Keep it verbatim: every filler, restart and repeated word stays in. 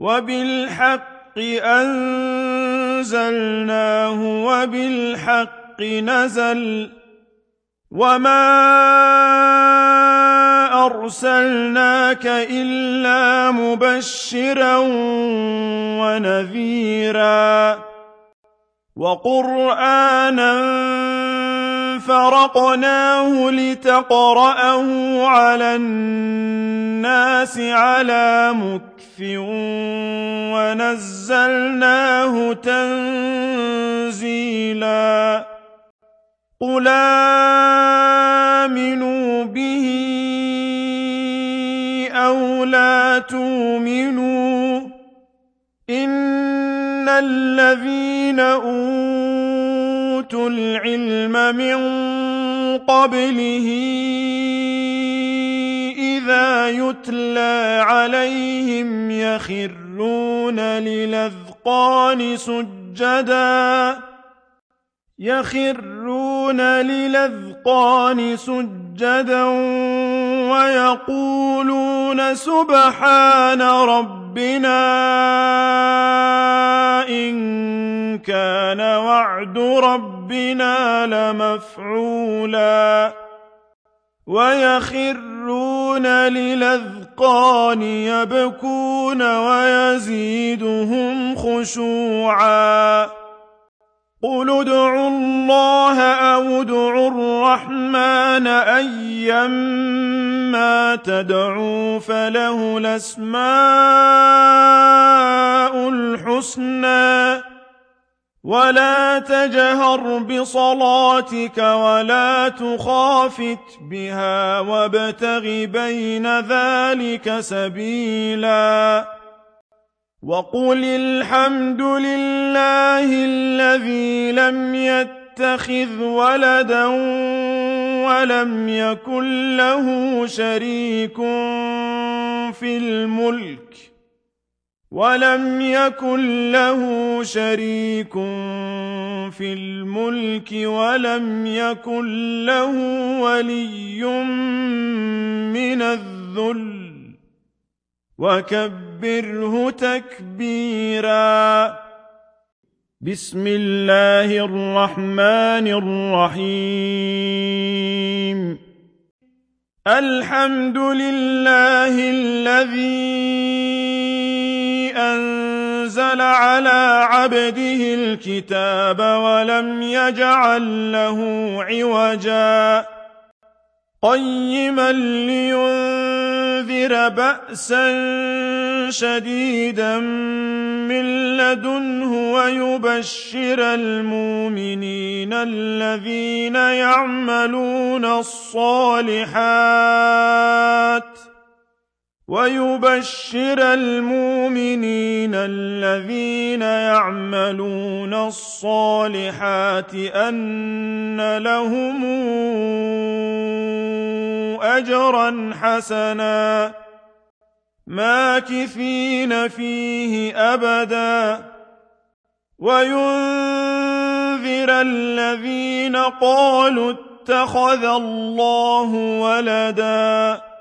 وبالحق أنزلناه وبالحق نزل وما أرسلناك إلا مبشرا ونذيرا وقرآنا فرقناه لتقرأه على الناس على مكث ونزلناه تنزيلا قل آمنوا به أو لا تؤمنوا إن الذين أوتوا العلم من قبله إذا يتلى عليهم يخرون للأذقان سجدا يخرون للأذقان سجدا ويقولون سبحان ربنا إن كان وعد ربنا لمفعولا ويخرون للأذقان يبكون ويزيدهم خشوعا قل ادعوا الله أو ادعوا الرحمن أيما تدعوا فله الأسماء الحسنى ولا تجهر بصلاتك ولا تخافت بها وابتغ بين ذلك سبيلا وقل الحمد لله الذي لم يتخذ ولدا ولم يكن له شريك في الملك ولم يكن له شريك في الملك ولم يكن له ولي من الذل وكبره تكبيرا بسم الله الرحمن الرحيم الحمد لله الذي أنزل على عبده الكتاب ولم يجعل له عوجا قيما لينذر بأسا شديدا من لدنه ويبشر المؤمنين الذين يعملون الصالحات ويبشر المؤمنين الذين يعملون الصالحات أن لهم أجرا حسنا ماكثين فيه أبدا وينذر الذين قالوا اتخذ الله ولدا